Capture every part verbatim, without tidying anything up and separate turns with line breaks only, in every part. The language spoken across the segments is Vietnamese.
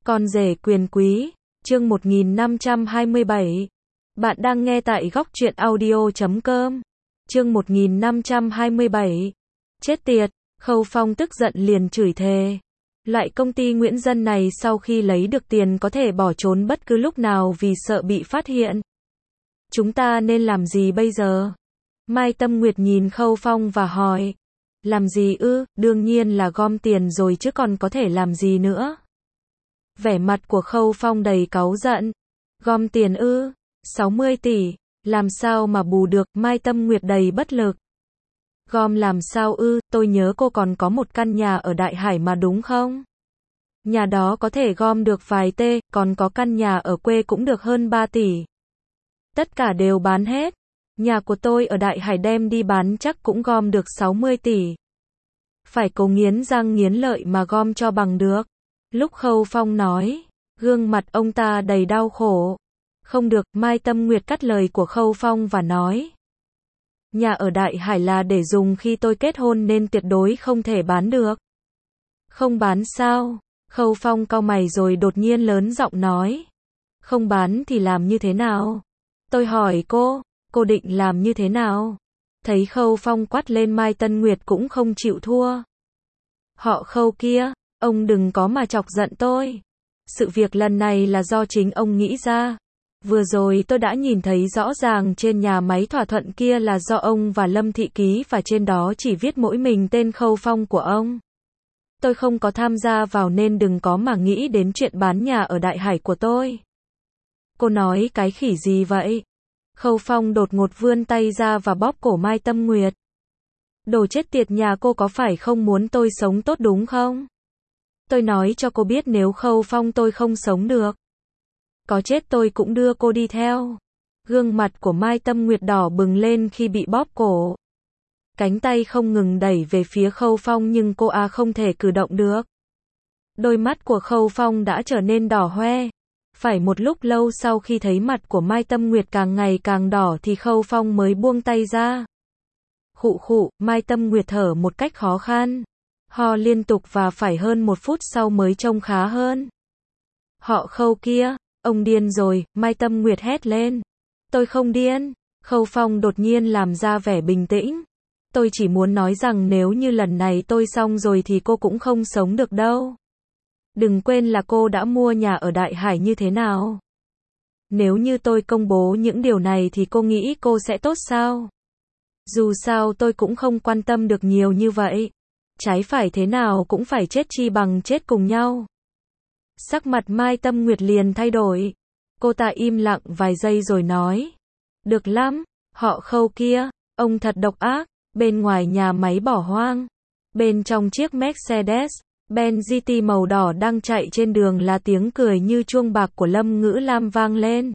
Con rể quyền quý, chương một nghìn năm trăm hai mươi bảy. Bạn đang nghe tại góc truyện audio chấm com. Chương một nghìn năm trăm hai mươi bảy. Chết tiệt, Khâu Phong tức giận liền chửi thề. Loại công ty Nguyễn Dân này sau khi lấy được tiền có thể bỏ trốn bất cứ lúc nào vì sợ bị phát hiện. Chúng ta nên làm gì bây giờ? Mai Tâm Nguyệt nhìn Khâu Phong và hỏi. Làm gì ư? Đương nhiên là gom tiền rồi chứ còn có thể làm gì nữa. Vẻ mặt của Khâu Phong đầy cáu giận. Gom tiền ư? sáu mươi tỷ, làm sao mà bù được? Mai Tâm Nguyệt đầy bất lực. Gom làm sao ư? Tôi nhớ cô còn có một căn nhà ở Đại Hải mà đúng không? Nhà đó có thể gom được vài tê, còn có căn nhà ở quê cũng được hơn ba tỷ. Tất cả đều bán hết. Nhà của tôi ở Đại Hải đem đi bán chắc cũng gom được sáu mươi tỷ. Phải cố nghiến răng nghiến lợi mà gom cho bằng được. Lúc Khâu Phong nói, gương mặt ông ta đầy đau khổ. Không được, Mai Tâm Nguyệt cắt lời của Khâu Phong và nói. Nhà ở Đại Hải là để dùng khi tôi kết hôn nên tuyệt đối không thể bán được. Không bán sao? Khâu Phong cau mày rồi đột nhiên lớn giọng nói. Không bán thì làm như thế nào? Tôi hỏi cô, cô định làm như thế nào? Thấy Khâu Phong quát lên Mai Tân Nguyệt cũng không chịu thua. Họ Khâu kia, ông đừng có mà chọc giận tôi. Sự việc lần này là do chính ông nghĩ ra. Vừa rồi tôi đã nhìn thấy rõ ràng trên nhà máy thỏa thuận kia là do ông và Lâm Thị ký và trên đó chỉ viết mỗi mình tên Khâu Phong của ông. Tôi không có tham gia vào nên đừng có mà nghĩ đến chuyện bán nhà ở Đại Hải của tôi. Cô nói cái khỉ gì vậy? Khâu Phong đột ngột vươn tay ra và bóp cổ Mai Tâm Nguyệt. Đồ chết tiệt, nhà cô có phải không muốn tôi sống tốt đúng không? Tôi nói cho cô biết nếu Khâu Phong tôi không sống được. Có chết tôi cũng đưa cô đi theo. Gương mặt của Mai Tâm Nguyệt đỏ bừng lên khi bị bóp cổ. Cánh tay không ngừng đẩy về phía Khâu Phong nhưng cô à không thể cử động được. Đôi mắt của Khâu Phong đã trở nên đỏ hoe. Phải một lúc lâu sau khi thấy mặt của Mai Tâm Nguyệt càng ngày càng đỏ thì Khâu Phong mới buông tay ra. Khụ khụ, Mai Tâm Nguyệt thở một cách khó khăn. Ho liên tục và phải hơn một phút sau mới trông khá hơn. Họ Khâu kia, ông điên rồi, Mai Tâm Nguyệt hét lên. Tôi không điên. Khâu Phong đột nhiên làm ra vẻ bình tĩnh. Tôi chỉ muốn nói rằng nếu như lần này tôi xong rồi thì cô cũng không sống được đâu. Đừng quên là cô đã mua nhà ở Đại Hải như thế nào. Nếu như tôi công bố những điều này thì cô nghĩ cô sẽ tốt sao? Dù sao tôi cũng không quan tâm được nhiều như vậy. Trái phải thế nào cũng phải chết chi bằng chết cùng nhau. Sắc mặt Mai Tâm Nguyệt liền thay đổi. Cô ta im lặng vài giây rồi nói. Được lắm, họ Khâu kia, ông thật độc ác. Bên ngoài nhà máy bỏ hoang. Bên trong chiếc Mercedes Benz giê tê màu đỏ đang chạy trên đường là tiếng cười như chuông bạc của Lâm Ngữ Lam vang lên.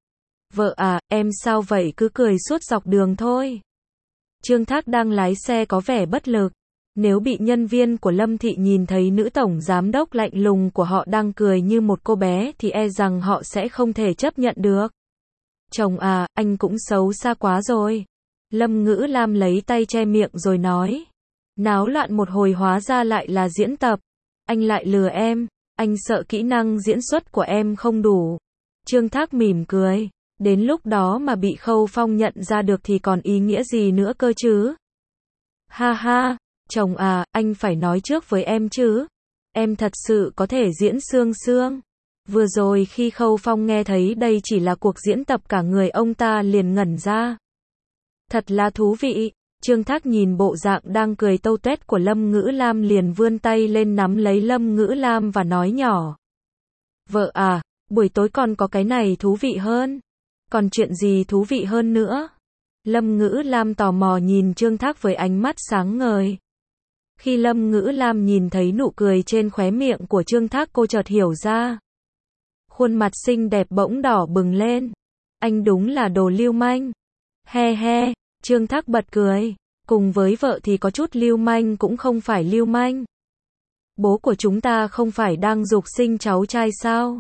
Vợ à, em sao vậy, cứ cười suốt dọc đường thôi. Trương Thác đang lái xe có vẻ bất lực. Nếu bị nhân viên của Lâm Thị nhìn thấy nữ tổng giám đốc lạnh lùng của họ đang cười như một cô bé thì e rằng họ sẽ không thể chấp nhận được. Chồng à, anh cũng xấu xa quá rồi. Lâm Ngữ Lam lấy tay che miệng rồi nói. Náo loạn một hồi hóa ra lại là diễn tập. Anh lại lừa em, anh sợ kỹ năng diễn xuất của em không đủ. Trương Thác mỉm cười. Đến lúc đó mà bị Khâu Phong nhận ra được thì còn ý nghĩa gì nữa cơ chứ? Ha ha, chồng à, anh phải nói trước với em chứ. Em thật sự có thể diễn xương xương. Vừa rồi khi Khâu Phong nghe thấy đây chỉ là cuộc diễn tập cả người ông ta liền ngẩn ra. Thật là thú vị. Trương Thác nhìn bộ dạng đang cười tâu tuét của Lâm Ngữ Lam liền vươn tay lên nắm lấy Lâm Ngữ Lam và nói nhỏ. Vợ à, buổi tối còn có cái này thú vị hơn. Còn chuyện gì thú vị hơn nữa? Lâm Ngữ Lam tò mò nhìn Trương Thác với ánh mắt sáng ngời. Khi Lâm Ngữ Lam nhìn thấy nụ cười trên khóe miệng của Trương Thác cô chợt hiểu ra. Khuôn mặt xinh đẹp bỗng đỏ bừng lên. Anh đúng là đồ lưu manh. He he. Trương Thác bật cười, cùng với vợ thì có chút lưu manh cũng không phải lưu manh. Bố của chúng ta không phải đang giục sinh cháu trai sao?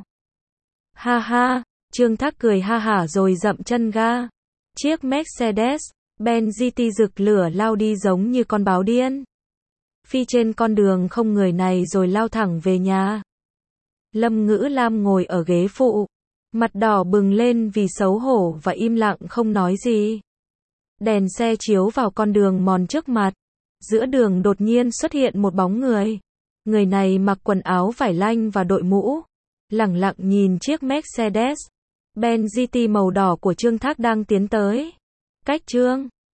Ha ha, Trương Thác cười ha hả rồi dậm chân ga. Chiếc Mercedes Benz giê tê rực lửa lao đi giống như con báo điên. Phi trên con đường không người này rồi lao thẳng về nhà. Lâm Ngữ Lam ngồi ở ghế phụ, mặt đỏ bừng lên vì xấu hổ và im lặng không nói gì. Đèn xe chiếu vào con đường mòn trước mặt. Giữa đường đột nhiên xuất hiện một bóng người. Người này mặc quần áo vải lanh và đội mũ, lẳng lặng nhìn chiếc Mercedes Benz giê tê màu đỏ của Trương Thác đang tiến tới. Cách Trương